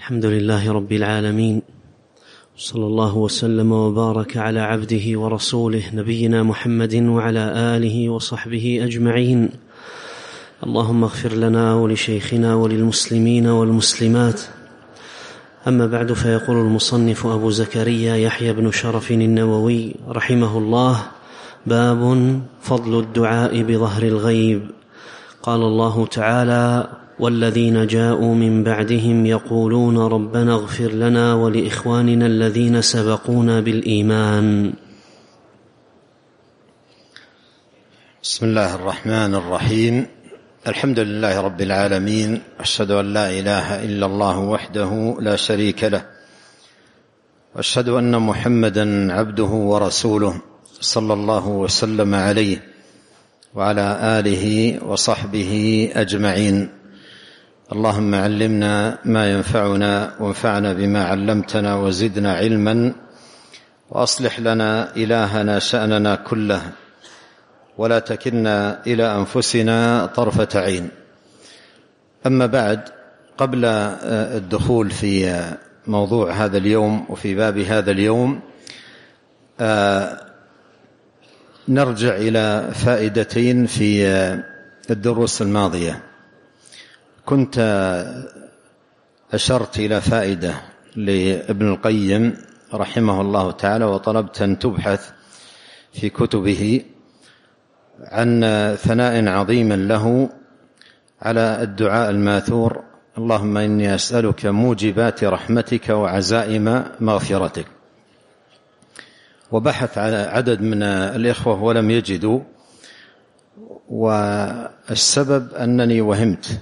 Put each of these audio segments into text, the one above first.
الحمد لله رب العالمين، صلى الله وسلم وبارك على عبده ورسوله نبينا محمد وعلى آله وصحبه أجمعين. اللهم اغفر لنا ولشيخنا وللمسلمين والمسلمات. أما بعد، فيقول المصنف أبو زكريا يحيى بن شرف النووي رحمه الله: باب فضل الدعاء بظهر الغيب. قال الله تعالى: والذين جاءوا من بعدهم يقولون ربنا اغفر لنا ولإخواننا الذين سبقونا بالإيمان. بسم الله الرحمن الرحيم. الحمد لله رب العالمين، أشهد أن لا إله إلا الله وحده لا شريك له، وأشهد أن محمدا عبده ورسوله، صلى الله وسلم عليه وعلى آله وصحبه أجمعين. اللهم علمنا ما ينفعنا وانفعنا بما علمتنا وزدنا علما، وأصلح لنا إلهنا شأننا كله، ولا تكلنا إلى أنفسنا طرفة عين. أما بعد، قبل الدخول في موضوع هذا اليوم وفي باب هذا اليوم، نرجع إلى فائدتين في الدروس الماضية. كنت أشرت إلى فائدة لابن القيم رحمه الله تعالى، وطلبت أن تبحث في كتبه عن ثناء عظيم له على الدعاء الماثور: اللهم إني أسألك موجبات رحمتك وعزائم مغفرتك. وبحث على عدد من الإخوة ولم يجدوا، والسبب أنني وهمت.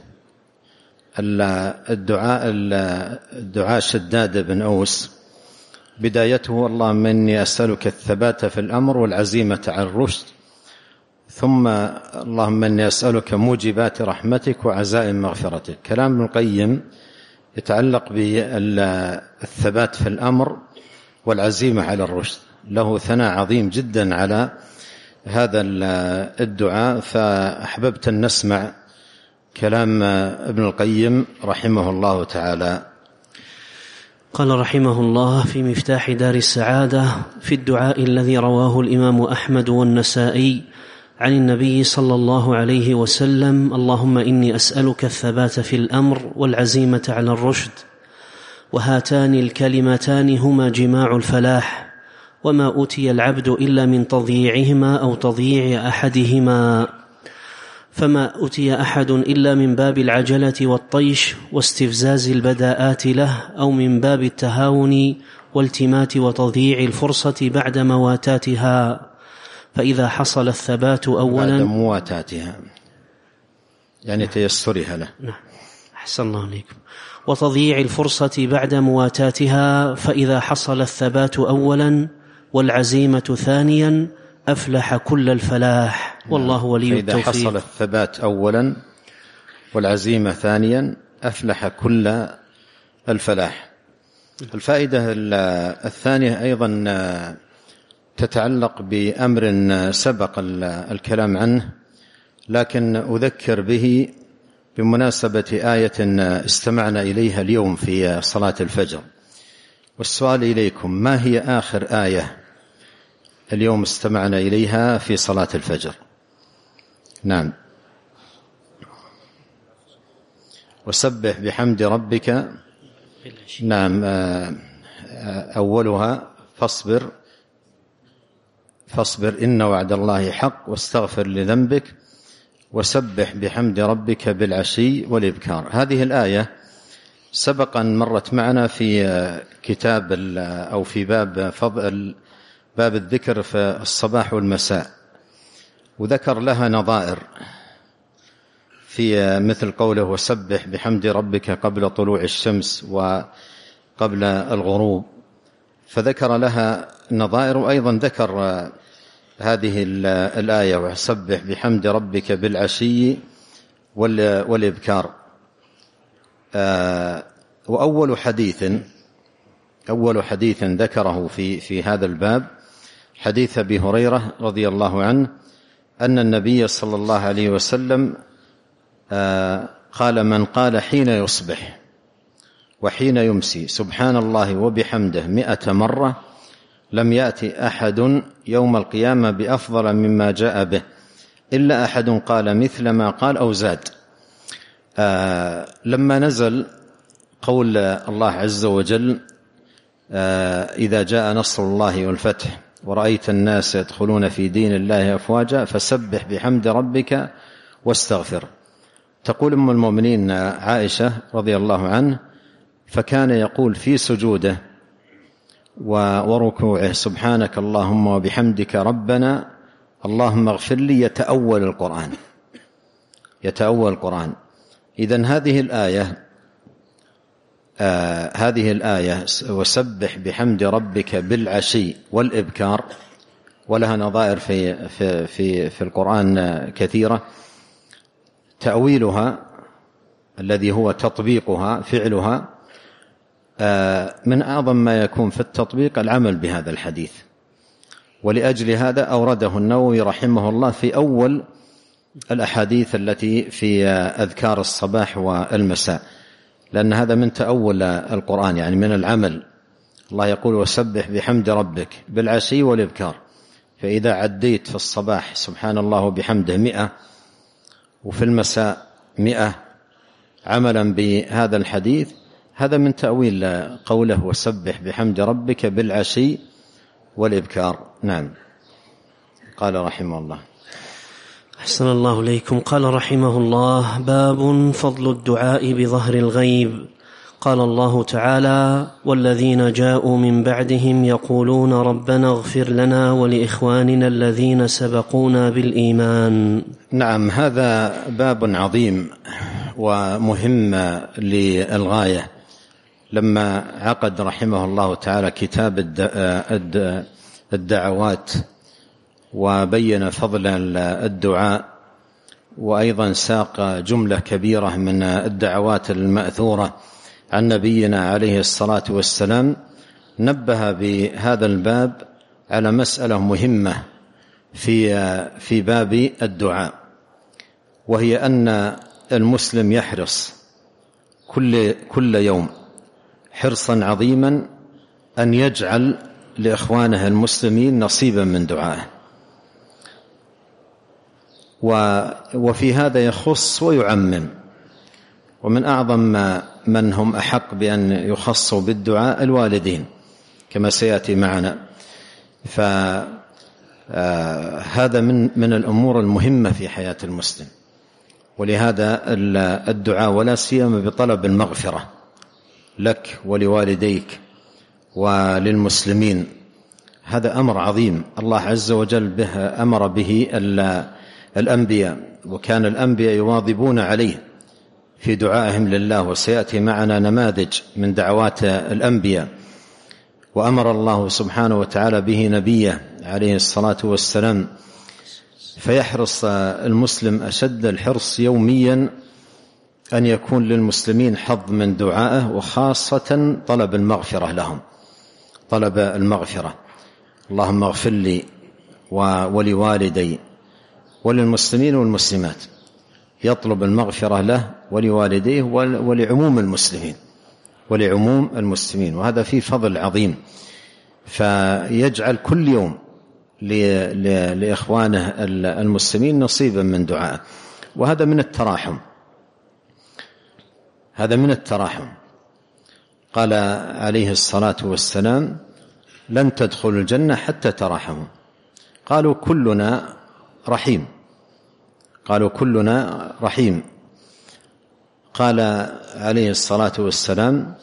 الدعاء شداد بن أوس بدايته: اللهم إني أسألك الثبات في الأمر والعزيمة على الرشد، ثم اللهم إني أسألك موجبات رحمتك وعزائم مغفرتك. كلام ابن القيم يتعلق بالثبات في الأمر والعزيمة على الرشد، له ثناء عظيم جدا على هذا الدعاء، فأحببت أن نسمع كلام ابن القيم رحمه الله تعالى. قال رحمه الله في مفتاح دار السعادة في الدعاء الذي رواه الإمام أحمد والنسائي عن النبي صلى الله عليه وسلم: اللهم إني أسألك الثبات في الأمر والعزيمة على الرشد، وهاتان الكلمتان هما جماع الفلاح، وما أوتي العبد إلا من تضييعهما أو تضييع أحدهما، فما أوتي أحد إلا من باب العجلة والطيش واستفزاز البداءات له، أو من باب التهاون والتمات وتضييع الفرصة بعد مواتاتها. فإذا حصل الثبات أولا بعد مواتاتها يعني تيسرها له. نعم، أحسن الله عليكم. وتضييع الفرصة بعد مواتاتها. فإذا حصل الثبات أولا والعزيمة ثانيا أفلح كل الفلاح، والله ولي التوفيق. فإذا حصل الثبات أولا والعزيمة ثانيا أفلح كل الفلاح. الفائدة الثانية أيضا تتعلق بأمر سبق الكلام عنه، لكن أذكر به بمناسبة آية استمعنا إليها اليوم في صلاة الفجر. والسؤال إليكم: ما هي آخر آية اليوم استمعنا إليها في صلاة الفجر؟ نعم. وسبح بحمد ربك. نعم. أولها فاصبر إن وعد الله حق واستغفر لذنبك وسبح بحمد ربك بالعشي والإبكار. هذه الآية سبقا مرت معنا في كتاب أو في باب الذكر في الصباح والمساء، وذكر لها نظائر في مثل قوله: وسبح بحمد ربك قبل طلوع الشمس وقبل الغروب، فذكر لها نظائر. وأيضا ذكر هذه الآية: وسبح بحمد ربك بالعشي والإبكار. وأول حديث ذكره في هذا الباب حديث أبي هريرة رضي الله عنه أن النبي صلى الله عليه وسلم قال: من قال حين يصبح وحين يمسي سبحان الله وبحمده 100 مرة لم يأتي أحد يوم القيامة بأفضل مما جاء به إلا أحد قال مثل ما قال أو زاد. لما نزل قول الله عز وجل إذا جاء نصر الله والفتح ورأيت الناس يدخلون في دين الله أفواجا فسبح بحمد ربك واستغفر، تقول أم المؤمنين عائشة رضي الله عنه فكان يقول في سجوده وركوعه سبحانك اللهم وبحمدك ربنا اللهم اغفر لي، يتأول القرآن. إذن هذه الآية وسبح بحمد ربك بالعشي والإبكار، ولها نظائر في القرآن كثيرة، تأويلها الذي هو تطبيقها فعلها من أعظم ما يكون في التطبيق العمل بهذا الحديث. ولأجل هذا أورده النووي رحمه الله في أول الأحاديث التي في أذكار الصباح والمساء، لأن هذا من تأول القرآن، يعني من العمل. الله يقول وسبح بحمد ربك بالعشي والإبكار، فإذا عديت في الصباح سبحان الله وبحمده 100 وفي المساء 100 عملا بهذا الحديث، هذا من تأويل قوله وسبح بحمد ربك بالعشي والإبكار. نعم. قال رحمه الله. أحسن الله إليكم. قال رحمه الله: باب فضل الدعاء بظهر الغيب. قال الله تعالى: والذين جاءوا من بعدهم يقولون ربنا اغفر لنا ولإخواننا الذين سبقونا بالإيمان. نعم، هذا باب عظيم ومهم للغاية. لما عقد رحمه الله تعالى كتاب الدعوات وبين فضل الدعاء، وأيضا ساق جملة كبيرة من الدعوات المأثورة عن نبينا عليه الصلاة والسلام، نبه بهذا الباب على مسألة مهمة في باب الدعاء، وهي أن المسلم يحرص كل يوم حرصا عظيما أن يجعل لإخوانه المسلمين نصيبا من دعائه، وفي هذا يخص ويعمم. ومن أعظم من هم أحق بأن يخصوا بالدعاء الوالدين كما سيأتي معنا. فهذا من الأمور المهمة في حياة المسلم، ولهذا الدعاء ولا سيما بطلب المغفرة لك ولوالديك وللمسلمين، هذا أمر عظيم الله عز وجل أمر به الأنبياء، وكان الأنبياء يواظبون عليه في دعائهم لله، وسيأتي معنا نماذج من دعوات الأنبياء. وأمر الله سبحانه وتعالى به نبيه عليه الصلاة والسلام، فيحرص المسلم أشد الحرص يوميا أن يكون للمسلمين حظ من دعائه، وخاصة طلب المغفرة لهم، طلب المغفرة. اللهم اغفر لي ولوالدي وللمسلمين والمسلمات، يطلب المغفرة له ولوالديه ولعموم المسلمين، وهذا فيه فضل عظيم. فيجعل كل يوم لإخوانه المسلمين نصيبا من دعائه، وهذا من التراحم، قال عليه الصلاة والسلام: لن تدخلوا الجنة حتى تراحموا. قالوا كلنا رحيم. قال عليه الصلاة والسلام: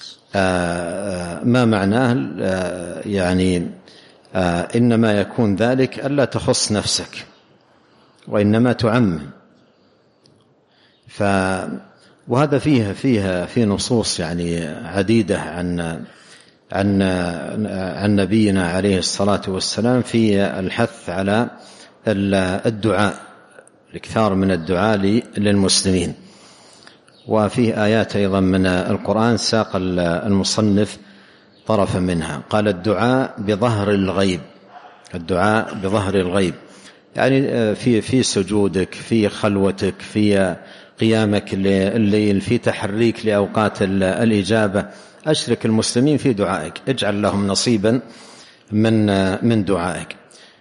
ما معناه؟ يعني إنما يكون ذلك ألا تخص نفسك، وإنما تعمم. وهذا فيه نصوص يعني عديدة عن نبينا عليه الصلاة والسلام في الحث على الدعاء، الإكثار من الدعاء للمسلمين. وفيه آيات أيضا من القرآن ساق المصنف طرفا منها، قال: الدعاء بظهر الغيب، يعني في سجودك، في خلوتك، في قيامك الليل، في تحريك لأوقات الإجابة. أشرك المسلمين في دعائك، اجعل لهم نصيبا من دعائك.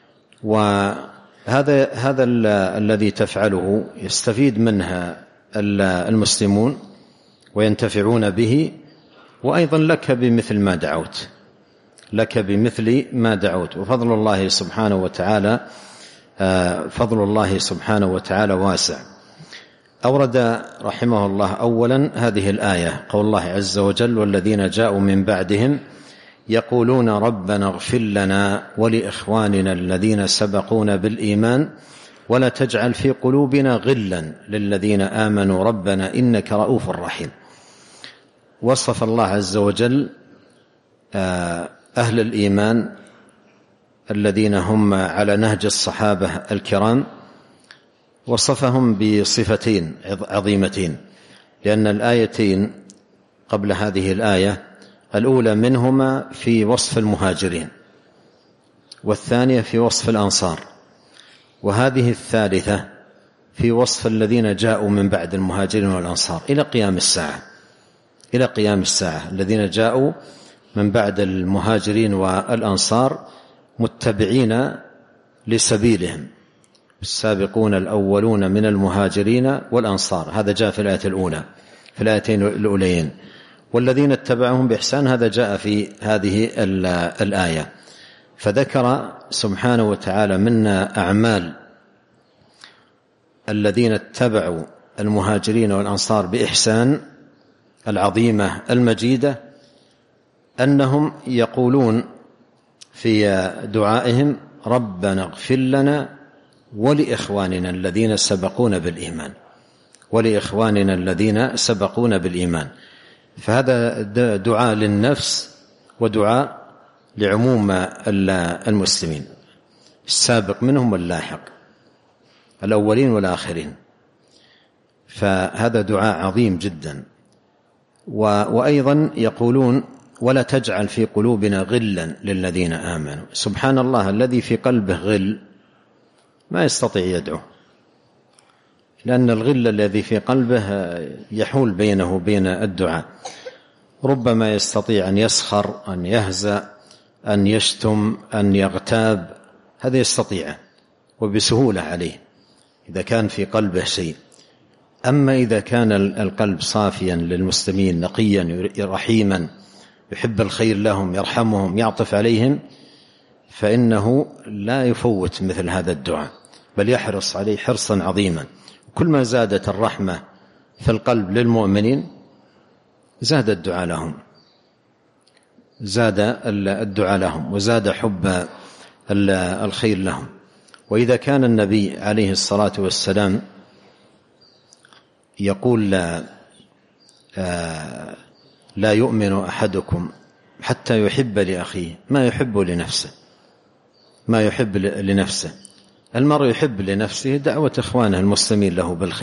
وهذا الذي تفعله يستفيد منها المسلمون وينتفعون به، وأيضا لك بمثل ما دعوت. وفضل الله سبحانه وتعالى واسع. أورد رحمه الله أولا هذه الآية، قول الله عز وجل: والذين جاءوا من بعدهم يقولون ربنا اغفر لنا ولإخواننا الذين سبقونا بالإيمان ولا تجعل في قلوبنا غلا للذين آمنوا ربنا إنك رؤوف رحيم. وصف الله عز وجل أهل الإيمان الذين هم على نهج الصحابة الكرام، وصفهم بصفتين عظيمتين، لأن الآيتين قبل هذه الآية الأولى منهما في وصف المهاجرين، والثانية في وصف الأنصار، وهذه الثالثة في وصف الذين جاءوا من بعد المهاجرين والأنصار إلى قيام الساعة. الذين جاءوا من بعد المهاجرين والأنصار متبعين لسبيلهم، السابقون الأولون من المهاجرين والأنصار، هذا جاء في الآيتين الأوليين. والذين اتبعهم بإحسان، هذا جاء في هذه الآية. فذكر سبحانه وتعالى منا أعمال الذين اتبعوا المهاجرين والأنصار بإحسان العظيمة المجيدة، أنهم يقولون في دعائهم ربنا اغفر لنا ولإخواننا الذين سبقونا بالإيمان. فهذا دعاء للنفس ودعاء لعموم المسلمين، السابق منهم واللاحق، الأولين والآخرين. فهذا دعاء عظيم جدا. وأيضا يقولون ولا تجعل في قلوبنا غلا للذين آمنوا. سبحان الله، الذي في قلبه غل ما يستطيع يدعو، لأن الغل الذي في قلبه يحول بينه وبين الدعاء. ربما يستطيع أن يسخر، أن يهزأ، أن يشتم، أن يغتاب، هذا يستطيع وبسهولة عليه إذا كان في قلبه شيء. أما إذا كان القلب صافيا للمسلمين، نقيا رحيما، يحب الخير لهم، يرحمهم، يعطف عليهم، فإنه لا يفوت مثل هذا الدعاء، بل يحرص عليه حرصا عظيما. كل ما زادت الرحمة في القلب للمؤمنين زاد الدعاء لهم، وزاد حب الخير لهم. وإذا كان النبي عليه الصلاة والسلام يقول لا يؤمن أحدكم حتى يحب لأخيه ما يحب لنفسه. المرء يحب لنفسه دعوة إخوانه المسلمين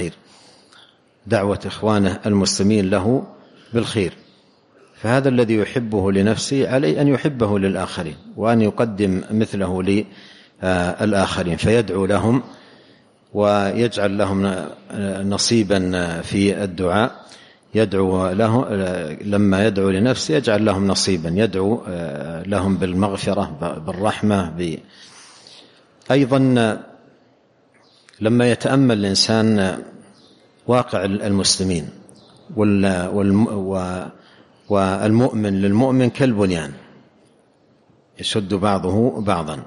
له بالخير، فهذا الذي يحبه لنفسه عليه أن يحبه للآخرين، وأن يقدم مثله للآخرين، فيدعو لهم ويجعل لهم نصيبا في الدعاء. يدعو له لما يدعو لنفسه يجعل لهم نصيبا، يدعو لهم بالمغفرة بالرحمة. أيضا لما يتأمل الإنسان واقع المسلمين، والمؤمن للمؤمن كالبنيان يشد بعضه بعضا،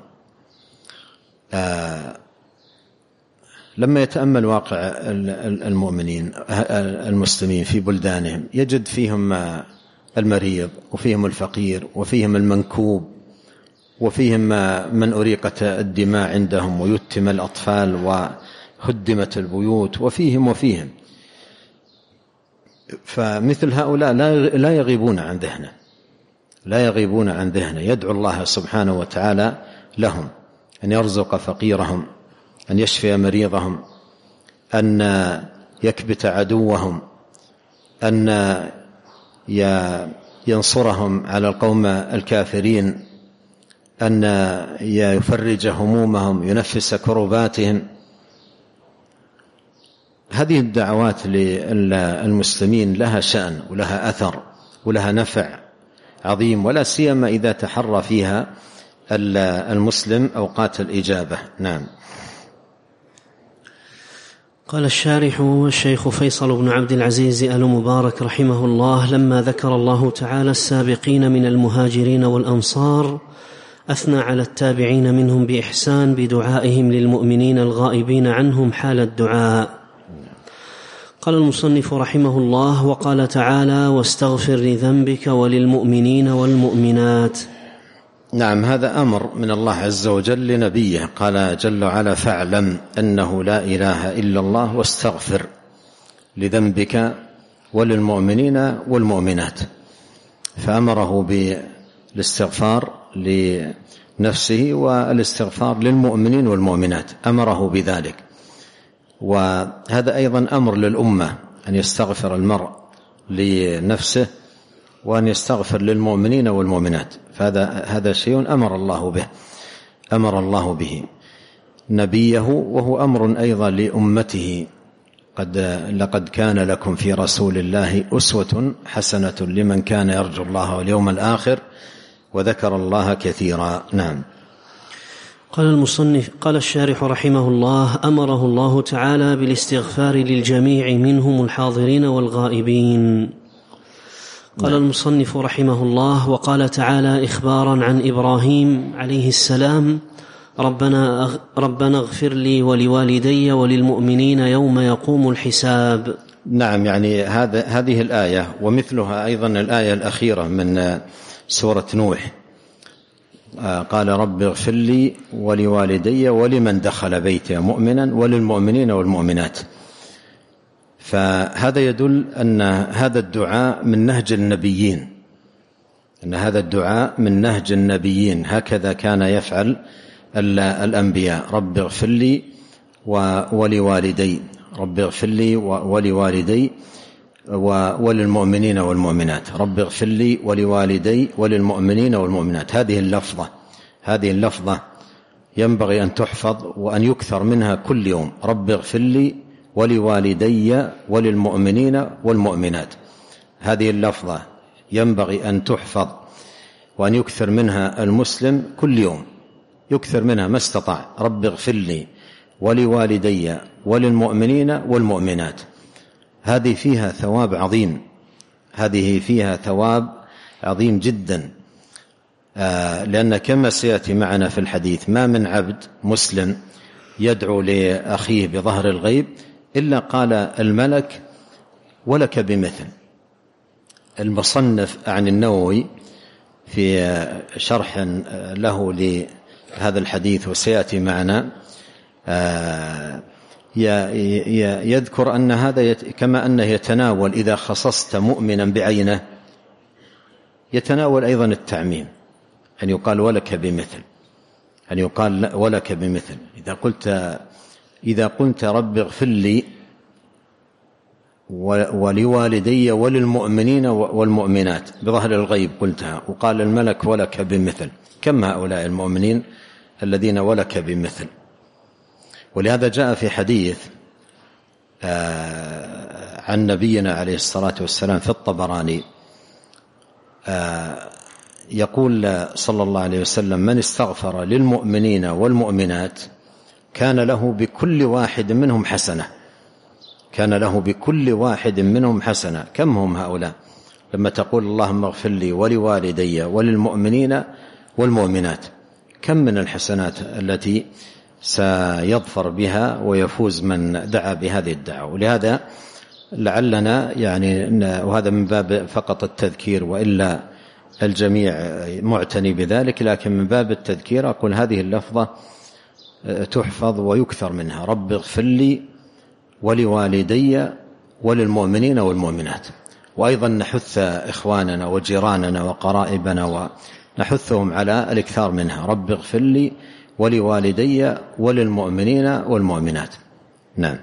لما يتأمل واقع المؤمنين المسلمين في بلدانهم يجد فيهم المريض، وفيهم الفقير، وفيهم المنكوب، وفيهم من أريقت الدماء عندهم ويتم الأطفال وهدمت البيوت، وفيهم. فمثل هؤلاء لا يغيبون عن ذهنه، يدعو الله سبحانه وتعالى لهم أن يرزق فقيرهم، أن يشفي مريضهم، أن يكبت عدوهم، أن ينصرهم على القوم الكافرين، أن يفرج همومهم، ينفس كرباتهم. هذه الدعوات للمسلمين لها شأن ولها أثر ولها نفع عظيم، ولا سيما إذا تحرى فيها المسلم أوقات الإجابة. نعم. قال الشارح الشيخ فيصل بن عبد العزيز آل مبارك رحمه الله: لما ذكر الله تعالى السابقين من المهاجرين والأنصار أثنى على التابعين منهم بإحسان بدعائهم للمؤمنين الغائبين عنهم حال الدعاء. قال المصنف رحمه الله: وقال تعالى: واستغفر لذنبك وللمؤمنين والمؤمنات. نعم، هذا أمر من الله عز وجل لنبيه، قال جل وعلا: فاعلم أنه لا إله إلا الله واستغفر لذنبك وللمؤمنين والمؤمنات، فأمره بالاستغفار لنفسه والاستغفار للمؤمنين والمؤمنات، أمره بذلك. وهذا أيضا أمر للأمة أن يستغفر المرء لنفسه وأن يستغفر للمؤمنين والمؤمنات، فهذا شيء أمر الله به نبيه، وهو أمر أيضا لأمته. لقد كان لكم في رسول الله أسوة حسنة لمن كان يرجو الله واليوم الآخر وذكر الله كثيرا. نعم. قال المصنف قال الشارح رحمه الله: أمره الله تعالى بالاستغفار للجميع منهم الحاضرين والغائبين. قال المصنف رحمه الله: وقال تعالى إخبارا عن إبراهيم عليه السلام: ربنا اغفر لي ولوالدي وللمؤمنين يوم يقوم الحساب. نعم، يعني هذه الآية ومثلها أيضا الآية الأخيرة من سورة نوح، قال رب اغفر لي ولوالدي ولمن دخل بيتي مؤمنا وللمؤمنين والمؤمنات. فهذا يدل أن هذا الدعاء من نهج النبيين، هكذا كان يفعل الأنبياء: رب اغفر لي ولوالدي، رب اغفر لي ولوالدي وللمؤمنين والمؤمنات، رب اغفر لي ولوالدي وللمؤمنين والمؤمنات. هذه اللفظة ينبغي أن تحفظ وأن يكثر منها كل يوم: رب اغفر لي ولوالدي وللمؤمنين والمؤمنات. هذه اللفظة ينبغي أن تحفظ وأن يكثر منها المسلم كل يوم، يكثر منها ما استطاع: رب اغفر لي ولوالدي وللمؤمنين والمؤمنات. هذه فيها ثواب عظيم جدا، لأن كما سيأتي معنا في الحديث ما من عبد مسلم يدعو لأخيه بظهر الغيب إلا قال الملك ولك بمثل. المصنف عن النووي في شرح له لهذا الحديث وسيأتي معنا يذكر أن هذا كما أنه يتناول إذا خصصت مؤمنا بعينه، يتناول أيضا التعميم، أن يقال ولك بمثل. إذا قلت رب اغفر لي ولوالدي وللمؤمنين والمؤمنات بظهر الغيب قلتها، وقال الملك ولك بمثل، كم هؤلاء المؤمنين الذين ولك بمثل. ولهذا جاء في حديث عن نبينا عليه الصلاة والسلام في الطبراني، يقول صلى الله عليه وسلم: من استغفر للمؤمنين والمؤمنات كان له بكل واحد منهم حسنة. كم هم هؤلاء؟ لما تقول اللهم اغفر لي ولوالدي وللمؤمنين والمؤمنات، كم من الحسنات التي سيظفر بها ويفوز من دعا بهذه الدعوة. ولهذا لعلنا وهذا من باب فقط التذكير، وإلا الجميع معتني بذلك، لكن من باب التذكير أقول هذه اللفظة تحفظ ويكثر منها: رب اغفر لي ولوالدي وللمؤمنين والمؤمنات. وأيضا نحث إخواننا وجيراننا وقرائبنا ونحثهم على الإكثار منها: رب اغفر لي ولوالدي وللمؤمنين والمؤمنات. نعم.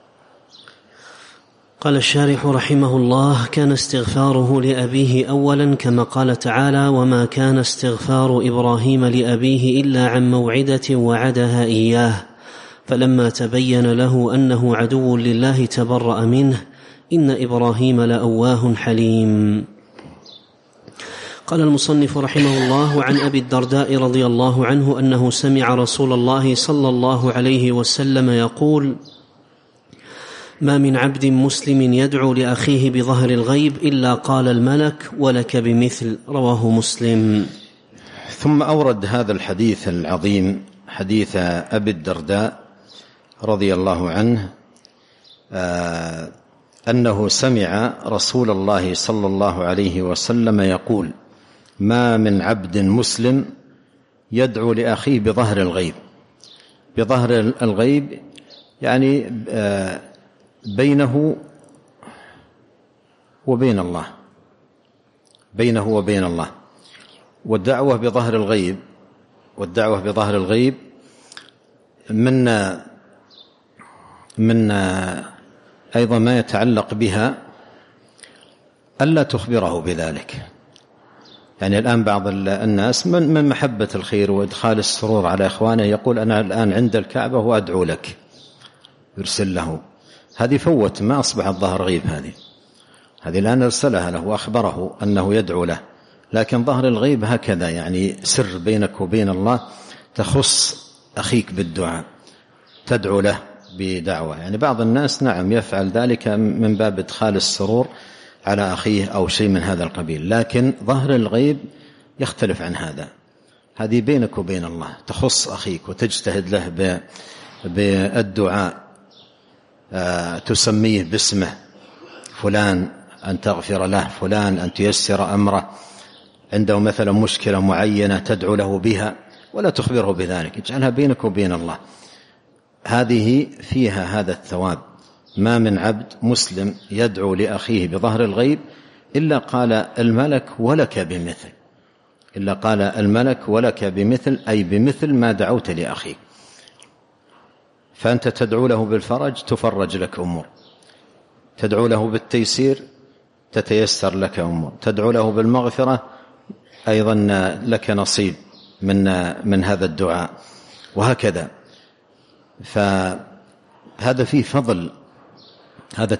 قال الشارح رحمه الله: كان استغفاره لأبيه أولا كما قال تعالى: وما كان استغفار إبراهيم لأبيه إلا عن موعدة وعدها إياه فلما تبين له أنه عدو لله تبرأ منه. إن إبراهيم لأواه حليم. قال المصنف رحمه الله: عن أبي الدرداء رضي الله عنه أنه سمع رسول الله صلى الله عليه وسلم يقول: ما من عبد مسلم يدعو لأخيه بظهر الغيب إلا قال الملك ولك بمثل. رواه مسلم. ثم أورد هذا الحديث العظيم، حديث أبي الدرداء رضي الله عنه، أنه سمع رسول الله صلى الله عليه وسلم يقول: ما من عبد مسلم يدعو لأخيه بظهر الغيب. بظهر الغيب يعني بينه وبين الله، بينه وبين الله. والدعوة بظهر الغيب من أيضا ما يتعلق بها ألا تخبره بذلك. يعني الآن بعض الناس من محبة الخير وإدخال السرور على إخوانه يقول: أنا الآن عند الكعبة وأدعو لك، يرسل له. هذه فوت، ما أصبحت ظهر غيب. هذه الآن أرسلها له وأخبره أنه يدعو له. لكن ظهر الغيب هكذا، يعني سر بينك وبين الله، تخص أخيك بالدعاء، تدعو له بدعوة. يعني بعض الناس نعم يفعل ذلك من باب إدخال السرور على أخيه أو شيء من هذا القبيل، لكن ظهر الغيب يختلف عن هذا. هذه بينك وبين الله، تخص أخيك وتجتهد له بالدعاء، تسميه باسمه، فلان أن تغفر له، فلان أن تيسر أمره، عنده مثلا مشكلة معينة تدعو له بها ولا تخبره بذلك، اجعلها بينك وبين الله. هذه فيها هذا الثواب. ما من عبد مسلم يدعو لأخيه بظهر الغيب إلا قال الملك ولك بمثل. إلا قال الملك ولك بمثل، أي بمثل ما دعوت لأخيك. فأنت تدعو له بالفرج تفرج لك أمور، تدعو له بالتيسير تتيسر لك أمور، تدعو له بالمغفرة أيضا لك نصيب من هذا الدعاء، وهكذا. فهذا فيه فضل هذا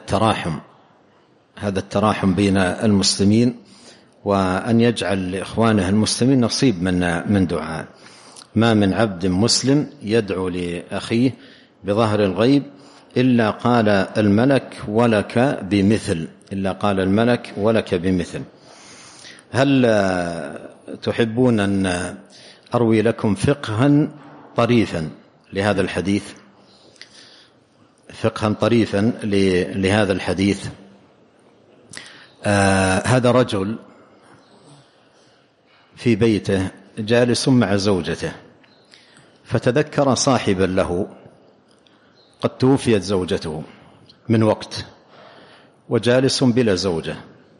التراحم بين المسلمين، وأن يجعل لإخوانه المسلمين نصيب من دعاء. ما من عبد مسلم يدعو لأخيه بظهر الغيب إلا قال الملك ولك بمثل. إلا قال الملك ولك بمثل. هل تحبون أن أروي لكم فقها طريفا لهذا الحديث؟ فقها طريفا لهذا الحديث. هذا رجل في بيته جالس مع زوجته، فتذكر صاحبا له قد توفيت زوجته من وقت وجالس بلا زوجة،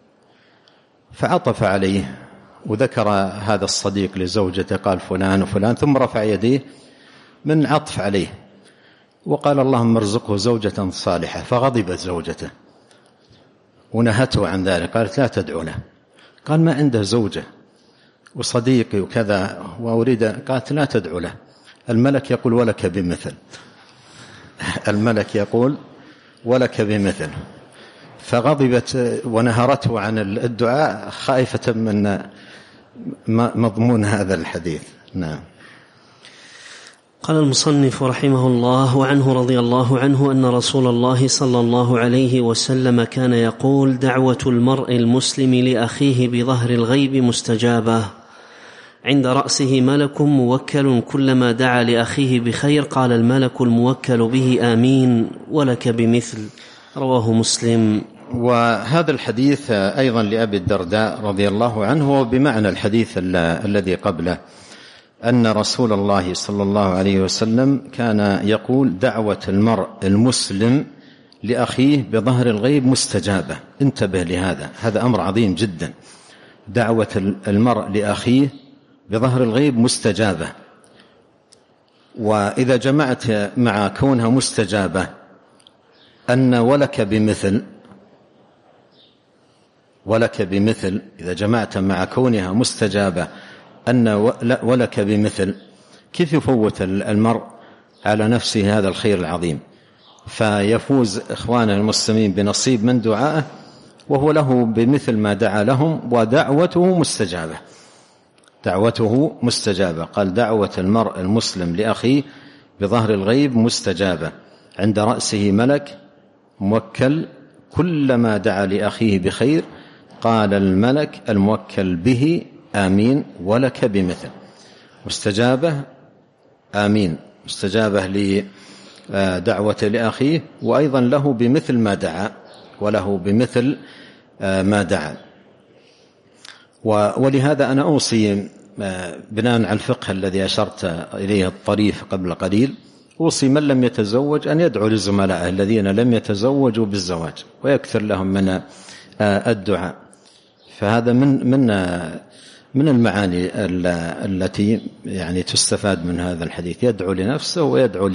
فعطف عليه وذكر هذا الصديق لزوجته، قال فلان وفلان، ثم رفع يديه من عطف عليه وقال اللهم ارزقه زوجة صالحة. فغضبت زوجته ونهته عن ذلك، قالت لا تدعو له. قال ما عنده زوجة وصديقي وكذا وأريد، قالت لا تدعو له، الملك يقول ولك بمثل. الملك يقول ولك بمثل. فغضبت ونهرته عن الدعاء خائفة من مضمون هذا الحديث. نعم. قال المصنف رحمه الله: وعنه رضي الله عنه أن رسول الله صلى الله عليه وسلم كان يقول: دعوة المرء المسلم لأخيه بظهر الغيب مستجابة، عند رأسه ملك موكل، كلما دعا لأخيه بخير قال الملك الموكل به آمين ولك بمثل. رواه مسلم. وهذا الحديث أيضا لأبي الدرداء رضي الله عنه، وبمعنى الحديث الذي قبله، أن رسول الله صلى الله عليه وسلم كان يقول: دعوة المرء المسلم لأخيه بظهر الغيب مستجابة. انتبه لهذا، هذا أمر عظيم جدا. دعوة المرء لأخيه بظهر الغيب مستجابة. وإذا جمعت مع كونها مستجابة أن ولك بمثل، إذا جمعت مع كونها مستجابة أن ولك بمثل، كيف يفوت المرء على نفسه هذا الخير العظيم، فيفوز إخوانه المسلمين بنصيب من دعائه، وهو له بمثل ما دعا لهم، ودعوته مستجابة. دعوته مستجابة. قال: دعوة المرء المسلم لأخيه بظهر الغيب مستجابة، عند رأسه ملك موكل، كلما دعا لأخيه بخير قال الملك الموكل به: آمين ولك بمثل. مستجابة، آمين، مستجابة لدعوة لأخيه، وأيضا له بمثل ما دعا، وله بمثل ما دعا. ولهذا أنا أوصي بناء على الفقه الذي أشرت إليه الطريف قبل قليل، أوصي من لم يتزوج أن يدعو لزملائه الذين لم يتزوجوا بالزواج، ويكثر لهم من الدعاء. فهذا من المعاني التي يعني تستفاد من هذا الحديث، يدعو لنفسه ويدعو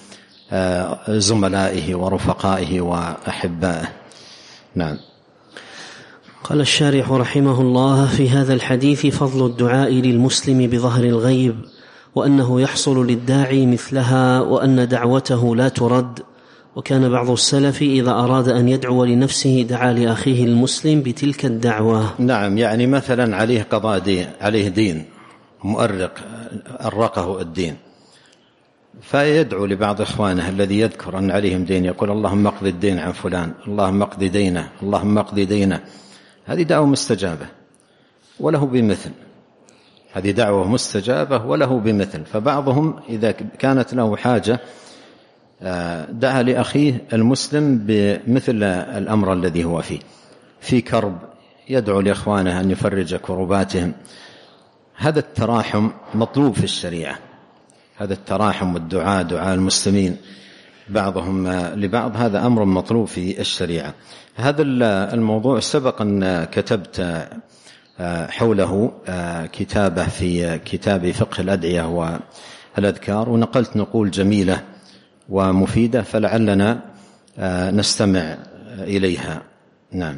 لزملائه ورفقائه وأحبائه. نعم. قال الشارح رحمه الله: في هذا الحديث فضل الدعاء للمسلم بظهر الغيب، وأنه يحصل للداعي مثلها، وأن دعوته لا ترد. وكان بعض السلف إذا أراد أن يدعو لنفسه دعا لأخيه المسلم بتلك الدعوة. نعم، يعني مثلا عليه قضاء دين، عليه دين مؤرق أرقه الدين، فيدعو لبعض إخوانه الذي يذكر أن عليهم دين، يقول: اللهم اقض الدين عن فلان، اللهم اقض دينه، اللهم اقض دينه. هذه دعوة مستجابة وله بمثل، هذه دعوة مستجابة وله بمثل. فبعضهم إذا كانت له حاجة دعا لأخيه المسلم بمثل الأمر الذي هو فيه، في كرب يدعو لإخوانه أن يفرج كرباتهم. هذا التراحم مطلوب في الشريعة، هذا التراحم والدعاء، دعاء المسلمين بعضهم لبعض، هذا أمر مطلوب في الشريعة. هذا الموضوع سبق أن كتبت حوله كتابة في كتاب فقه الأدعية والأذكار، ونقلت نقول جميلة ومفيدة، فلعلنا نستمع إليها. نعم.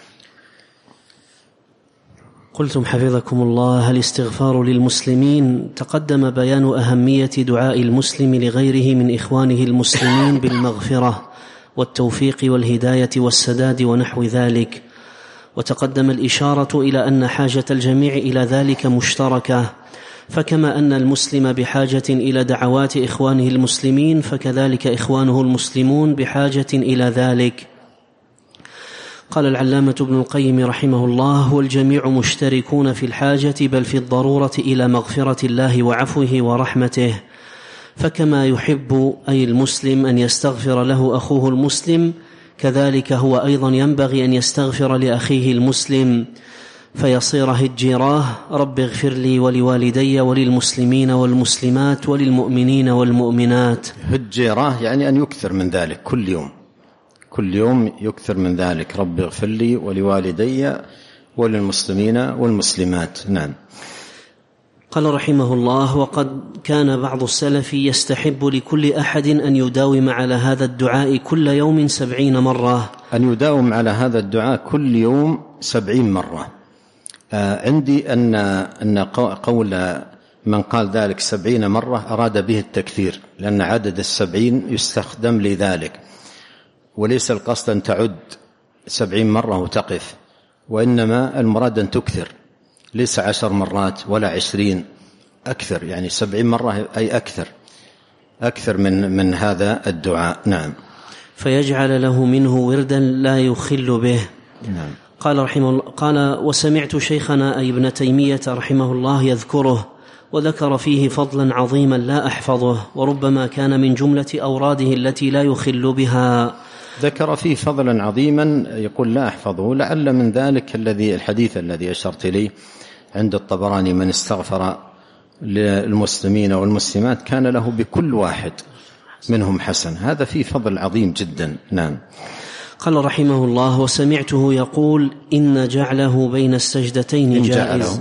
قلتم حفظكم الله: الاستغفار للمسلمين. تقدم بيان أهمية دعاء المسلم لغيره من إخوانه المسلمين بالمغفرة والتوفيق والهداية والسداد ونحو ذلك، وتقدم الإشارة إلى أن حاجة الجميع إلى ذلك مشتركة، فكما أن المسلم بحاجة إلى دعوات إخوانه المسلمين، فكذلك إخوانه المسلمون بحاجة إلى ذلك. قال العلامة ابن القيم رحمه الله: والجميع مشتركون في الحاجة، بل في الضرورة إلى مغفرة الله وعفوه ورحمته. فكما يحب أي المسلم أن يستغفر له أخوه المسلم، كذلك هو أيضا ينبغي أن يستغفر لأخيه المسلم، فيصير هجيراه: رب اغفر لي ولوالدي وللمسلمين والمسلمات وللمؤمنين والمؤمنات. هجيراه يعني أن يكثر من ذلك كل يوم يكثر من ذلك: رب اغفر لي ولوالدي وللمسلمين والمسلمات. نعم. قال رحمه الله: وقد كان بعض السلف يستحب لكل أحد أن يداوم على هذا الدعاء كل يوم 70 مرة. أن يداوم على هذا الدعاء كل يوم 70 مرة. عندي أن قول من قال ذلك 70 مرة أراد به التكثير، لأن عدد 70 يستخدم لذلك، وليس القصد أن تعد 70 مرة وتقف، وإنما المراد أن تكثر، ليس 10 مرات ولا 20، أكثر، يعني 70 مرة أي أكثر من هذا الدعاء. نعم. فيجعل له منه وردا لا يخل به. نعم. قال رحمه الله: قال: وسمعت شيخنا أي ابن تيمية رحمه الله يذكره، وذكر فيه فضلا عظيما لا أحفظه، وربما كان من جملة أوراده التي لا يخل بها. ذكر فيه فضلا عظيما يقول لا أحفظه، لعل من ذلك الحديث الذي أشرت إليه عند الطبراني: من استغفر للمسلمين والمسلمات كان له بكل واحد منهم حسن. هذا فيه فضل عظيم جدا. نعم. قال رحمه الله: وسمعته يقول: إن جعله بين السجدتين جائز.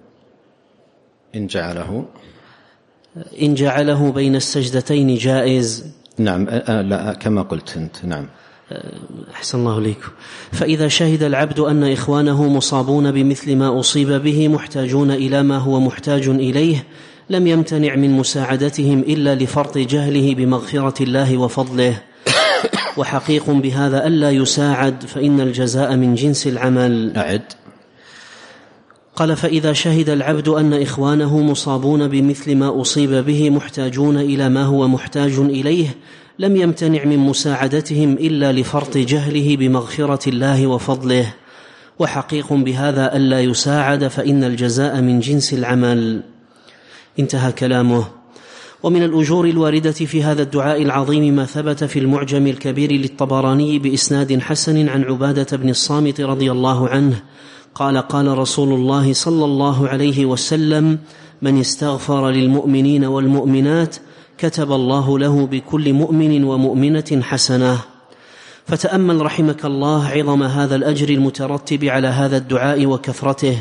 إن جعله بين السجدتين جائز. نعم. لا، كما قلت أنت. نعم. أحسن الله إليكم. فإذا شهد العبد أن إخوانه مصابون بمثل ما أصيب به، محتاجون إلى ما هو محتاج إليه، لم يمتنع من مساعدتهم إلا لفرط جهله بمغفرة الله وفضله، وحقيق بهذا ألا يساعد فإن الجزاء من جنس العمل. قال: فإذا شهد العبد أن إخوانه مصابون بمثل ما أصيب به محتاجون إلى ما هو محتاج إليه، لم يمتنع من مساعدتهم إلا لفرط جهله بمغفرة الله وفضله، وحقيق بهذا ألا يساعد فإن الجزاء من جنس العمل. انتهى كلامه. ومن الأجور الواردة في هذا الدعاء العظيم ما ثبت في المعجم الكبير للطبراني بإسناد حسن عن عبادة بن الصامت رضي الله عنه قال: قال رسول الله صلى الله عليه وسلم: من استغفر للمؤمنين والمؤمنات كتب الله له بكل مؤمن ومؤمنة حسنة. فتأمل رحمك الله عظم هذا الأجر المترتب على هذا الدعاء وكثرته.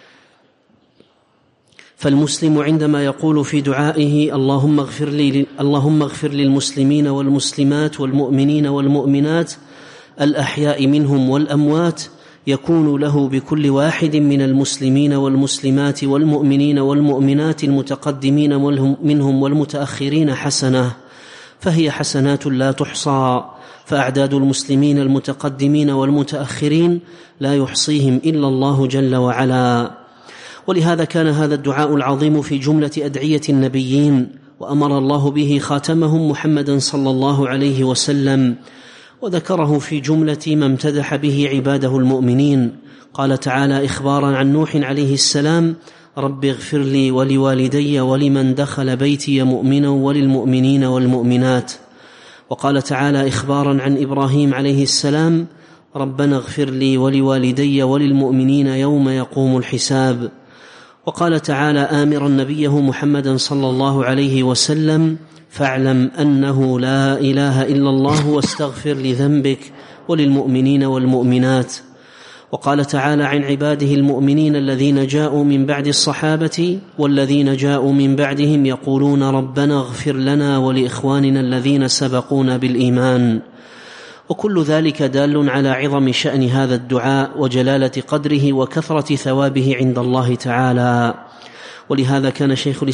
فالمسلم عندما يقول في دعائه اللهم اغفر للمسلمين والمسلمات والمؤمنين والمؤمنات الأحياء منهم والأموات، يكون له بكل واحد من المسلمين والمسلمات والمؤمنين والمؤمنات المتقدمين منهم والمتأخرين حسنة، فهي حسنات لا تحصى، فأعداد المسلمين المتقدمين والمتأخرين لا يحصيهم إلا الله جل وعلا. ولهذا كان هذا الدعاء العظيم في جملة أدعية النبيين، وأمر الله به خاتمهم محمدا صلى الله عليه وسلم، وذكره في جملة ما امتدح به عباده المؤمنين. قال تعالى إخبارا عن نوح عليه السلام: رب اغفر لي ولوالدي ولمن دخل بيتي مؤمنا وللمؤمنين والمؤمنات. وقال تعالى إخبارا عن إبراهيم عليه السلام: ربنا اغفر لي ولوالدي وللمؤمنين يوم يقوم الحساب. وقال تعالى آمرا نبيه محمدا صلى الله عليه وسلم: فاعلم أنه لا إله إلا الله واستغفر لذنبك وللمؤمنين والمؤمنات. وقال تعالى عن عباده المؤمنين الذين جاءوا من بعد الصحابة والذين جاءوا من بعدهم يقولون ربنا اغفر لنا ولإخواننا الذين سبقونا بالإيمان. وكل ذلك دال على عظم شأن هذا الدعاء وجلالة قدره وكثرة ثوابه عند الله تعالى. ولهذا كان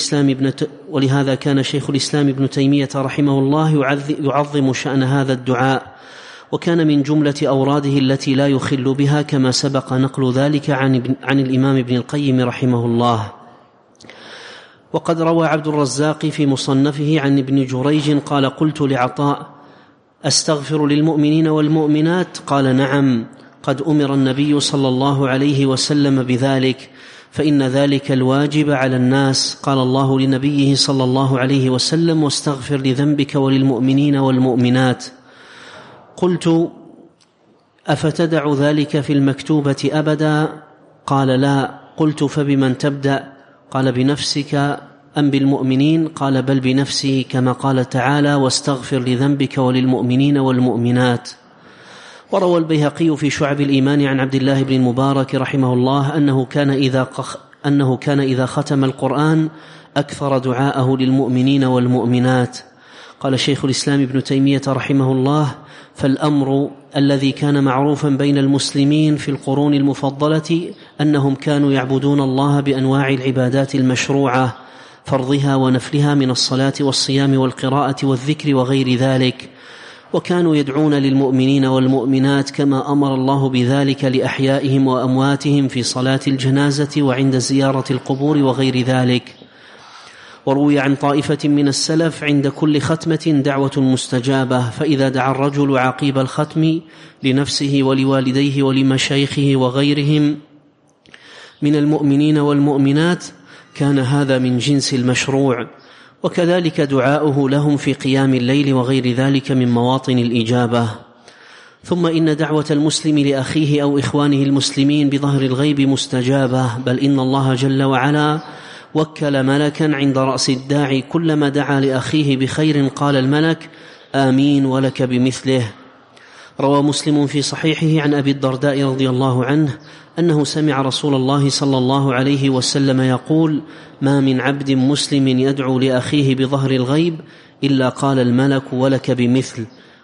شيخ الإسلام ابن تيمية رحمه الله يعظم شأن هذا الدعاء، وكان من جملة أوراده التي لا يخل بها، كما سبق نقل ذلك عن الإمام ابن القيم رحمه الله. وقد روى عبد الرزاق في مصنفه عن ابن جريج قال: قلت لعطاء: أستغفر للمؤمنين والمؤمنات؟ قال: نعم، قد أمر النبي صلى الله عليه وسلم بذلك، فإن ذلك الواجب على الناس. قال الله لنبيه صلى الله عليه وسلم: واستغفر لذنبك وللمؤمنين والمؤمنات. قلت: أفتدع ذلك في المكتوبة أبدا؟ قال: لا. قلت: فبمن تبدأ؟ قال: بنفسك أم بالمؤمنين؟ قال: بل بنفسي، كما قال تعالى: واستغفر لذنبك وللمؤمنين والمؤمنات. وروى البيهقي في شعب الإيمان عن عبد الله بن المبارك رحمه الله أنه كان إذا ختم القرآن أكثر دعاءه للمؤمنين والمؤمنات. قال شيخ الإسلام ابن تيمية رحمه الله: فالأمر الذي كان معروفا بين المسلمين في القرون المفضلة أنهم كانوا يعبدون الله بأنواع العبادات المشروعة، فرضها ونفلها من الصلاة والصيام والقراءة والذكر وغير ذلك، وكانوا يدعون للمؤمنين والمؤمنات كما أمر الله بذلك لأحيائهم وأمواتهم في صلاة الجنازة وعند زيارة القبور وغير ذلك. وروي عن طائفة من السلف عند كل ختمة دعوة مستجابة، فإذا دعا الرجل عقيب الختم لنفسه ولوالديه ولمشايخه وغيرهم من المؤمنين والمؤمنات كان هذا من جنس المشروع، وكذلك دعاؤه لهم في قيام الليل وغير ذلك من مواطن الإجابة. ثم إن دعوة المسلم لأخيه أو إخوانه المسلمين بظهر الغيب مستجابة، بل إن الله جل وعلا وكل ملكا عند رأس الداعي، كلما دعا لأخيه بخير قال الملك: آمين ولك بمثله. روى مسلم في صحيحه عن أبي الدرداء رضي الله عنه أنه سمع رسول الله صلى الله عليه وسلم يقول: ما من عبد مسلم يدعو لأخيه بظهر الغيب إلا قال الملك: ولك بمثل.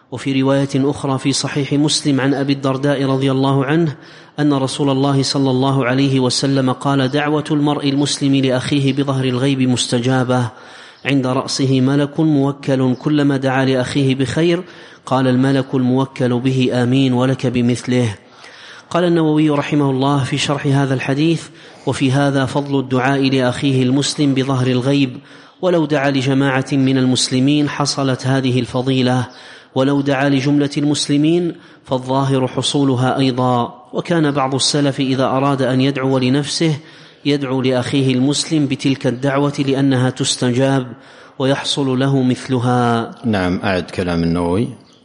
وفي رواية أخرى في صحيح مسلم عن أبي الدرداء رضي الله عنه أن رسول الله صلى الله عليه وسلم قال: دعوة المرء المسلم لأخيه بظهر الغيب مستجابة، عند رأسه ملك موكل، كلما دعا لأخيه بخير قال الملك الموكل به آمين ولك بمثله. قال النووي رحمه الله في شرح هذا الحديث: وفي هذا فضل الدعاء لأخيه المسلم بظهر الغيب، ولو دعا لجماعة من المسلمين حصلت هذه الفضيلة، ولو دعا لجملة المسلمين فالظاهر حصولها أيضا. وكان بعض السلف إذا أراد أن يدعو لنفسه يدعو لأخيه المسلم بتلك الدعوة لأنها تستجاب ويحصل له مثلها. نعم، أعد كلام النووي.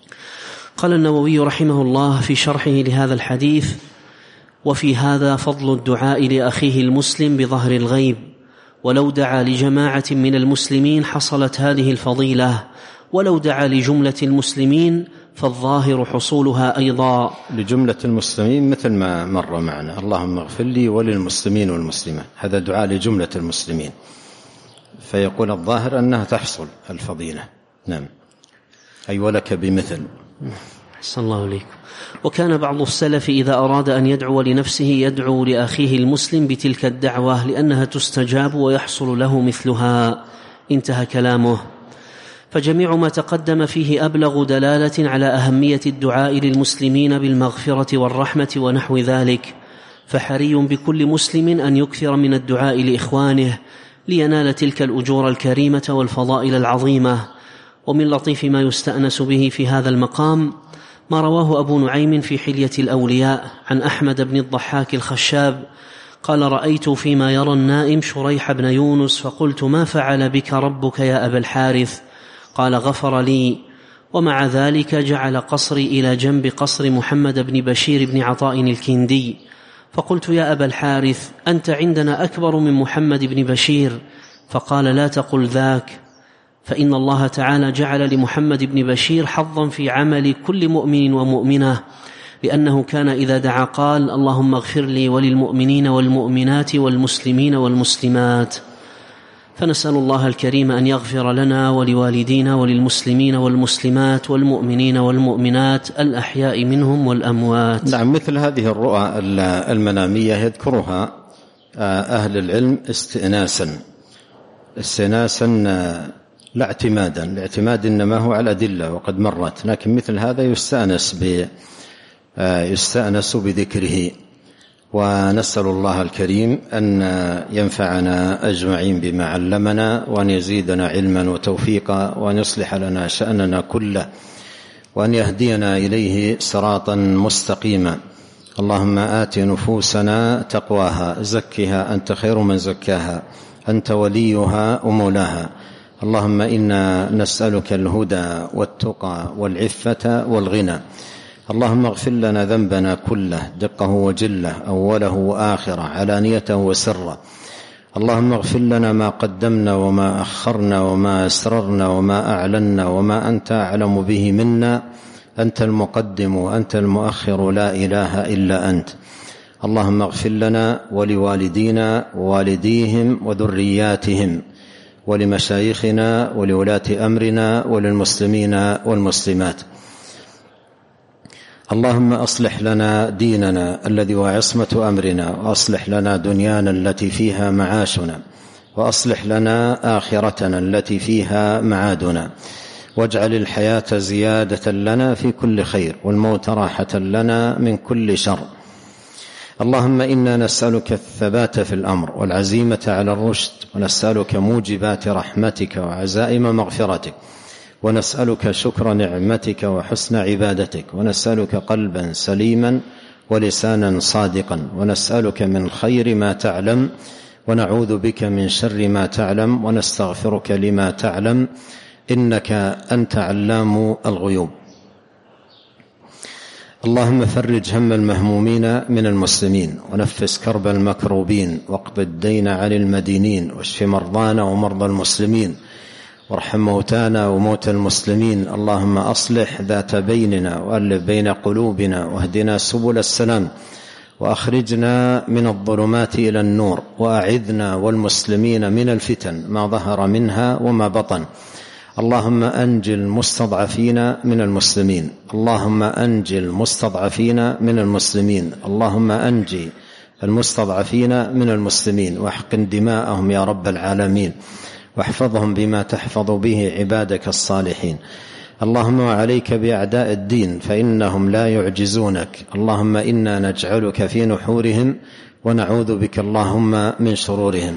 قال النووي رحمه الله في شرحه لهذا الحديث: وفي هذا فضل الدعاء لأخيه المسلم بظهر الغيب، ولو دعا لجماعة من المسلمين حصلت هذه الفضيلة، ولو دعا لجملة المسلمين فالظاهر حصولها أيضا. لجملة المسلمين مثل ما مر معنا: اللهم اغفر لي وللمسلمين والمسلمات، هذا دعاء لجملة المسلمين، فيقول الظاهر أنها تحصل الفضيلة. نعم، أي ولك بمثل. أحسن الله إليكم. وكان بعض السلف إذا أراد أن يدعو لنفسه يدعو لأخيه المسلم بتلك الدعوة لأنها تستجاب ويحصل له مثلها. انتهى كلامه. فجميع ما تقدم فيه أبلغ دلالة على أهمية الدعاء للمسلمين بالمغفرة والرحمة ونحو ذلك، فحري بكل مسلم أن يكثر من الدعاء لإخوانه لينال تلك الأجور الكريمة والفضائل العظيمة. ومن لطيف ما يستأنس به في هذا المقام ما رواه أبو نعيم في حلية الأولياء عن أحمد بن الضحاك الخشاب قال: رأيت فيما يرى النائم شريح بن يونس فقلت: ما فعل بك ربك يا أبا الحارث؟ قال: غفر لي. ومع ذلك جعل قصري إلى جنب قصر محمد بن بشير بن عطاء الكندي. فقلت: يا أبا الحارث، أنت عندنا أكبر من محمد بن بشير. فقال: لا تقل ذاك، فإن الله تعالى جعل لمحمد بن بشير حظا في عمل كل مؤمن ومؤمنة، لأنه كان إذا دعا قال: اللهم اغفر لي وللمؤمنين والمؤمنات والمسلمين والمسلمات. فنسأل الله الكريم أن يغفر لنا ولوالدينا وللمسلمين والمسلمات والمؤمنين والمؤمنات الأحياء منهم والأموات. نعم، مثل هذه الرؤى المنامية يذكرها أهل العلم استئناسا لا اعتمادا. الاعتماد إنما هو على الأدلة وقد مرت، لكن مثل هذا يستأنس بذكره. ونسأل الله الكريم أن ينفعنا أجمعين بما علمنا، وأن يزيدنا علما وتوفيقا، وأن يصلح لنا شأننا كله، وأن يهدينا إليه صراطا مستقيما. اللهم آت نفوسنا تقواها، زكها أنت خير من زكاها، أنت وليها ومولاها. اللهم إنا نسألك الهدى والتقى والعفة والغنى. اللهم اغفر لنا ذنبنا كله، دقه وجله، أوله وآخره، علانيته وسره. اللهم اغفر لنا ما قدمنا وما أخرنا وما أسررنا وما أعلنا وما أنت أعلم به منا. أنت المقدم وأنت المؤخر، لا إله إلا أنت. اللهم اغفر لنا ولوالدينا ووالديهم وذرياتهم، ولمشايخنا ولولاة أمرنا وللمسلمين والمسلمات. اللهم أصلح لنا ديننا الذي هو عصمة أمرنا، وأصلح لنا دنيانا التي فيها معاشنا، وأصلح لنا آخرتنا التي فيها معادنا، واجعل الحياة زيادة لنا في كل خير، والموت راحة لنا من كل شر. اللهم إنا نسألك الثبات في الأمر والعزيمة على الرشد، ونسألك موجبات رحمتك وعزائم مغفرتك، ونسألك شكر نعمتك وحسن عبادتك، ونسألك قلبا سليما ولسانا صادقا، ونسألك من خير ما تعلم، ونعوذ بك من شر ما تعلم، ونستغفرك لما تعلم، إنك أنت علام الغيوب. اللهم فرج هم المهمومين من المسلمين، ونفس كرب المكروبين، واقض الدين عن المدينين، واشف مرضانا ومرضى المسلمين، وارحم موتانا وموتى المسلمين. اللهم أصلح ذات بيننا، وألف بين قلوبنا، واهدنا سبل السلام، وأخرجنا من الظلمات إلى النور، وأعذنا والمسلمين من الفتن ما ظهر منها وما بطن. اللهم أنج المستضعفين من المسلمين، اللهم أنج المستضعفين من المسلمين، اللهم أنجي المستضعفين من المسلمين، واحقن دماءهم يا رب العالمين، واحفظهم بما تحفظ به عبادك الصالحين. اللهم وعليك بأعداء الدين فإنهم لا يعجزونك، اللهم إنا نجعلك في نحورهم ونعوذ بك اللهم من شرورهم.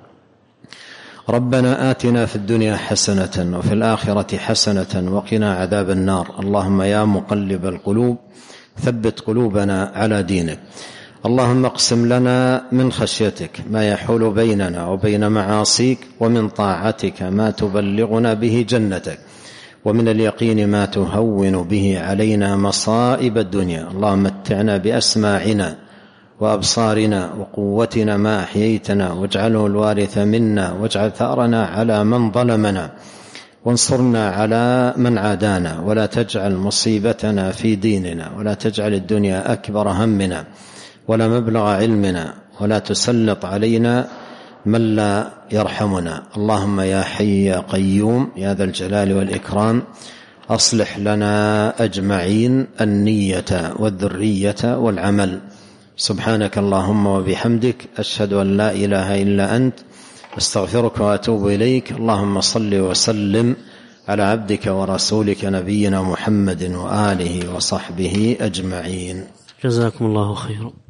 ربنا آتنا في الدنيا حسنة وفي الآخرة حسنة وقنا عذاب النار. اللهم يا مقلب القلوب ثبت قلوبنا على دينك. اللهم اقسم لنا من خشيتك ما يحول بيننا وبين معاصيك، ومن طاعتك ما تبلغنا به جنتك، ومن اليقين ما تهون به علينا مصائب الدنيا. اللهم متعنا بأسماعنا وأبصارنا وقوتنا ما أحييتنا، واجعله الوارث منا، واجعل ثأرنا على من ظلمنا، وانصرنا على من عادانا، ولا تجعل مصيبتنا في ديننا، ولا تجعل الدنيا أكبر همنا ولا مبلغ علمنا، ولا تسلط علينا من لا يرحمنا. اللهم يا حي يا قيوم يا ذا الجلال والإكرام أصلح لنا أجمعين النية والذرية والعمل. سبحانك اللهم وبحمدك أشهد أن لا إله إلا أنت أستغفرك وأتوب إليك. اللهم صل وسلم على عبدك ورسولك نبينا محمد وآله وصحبه أجمعين. جزاكم الله خيرا.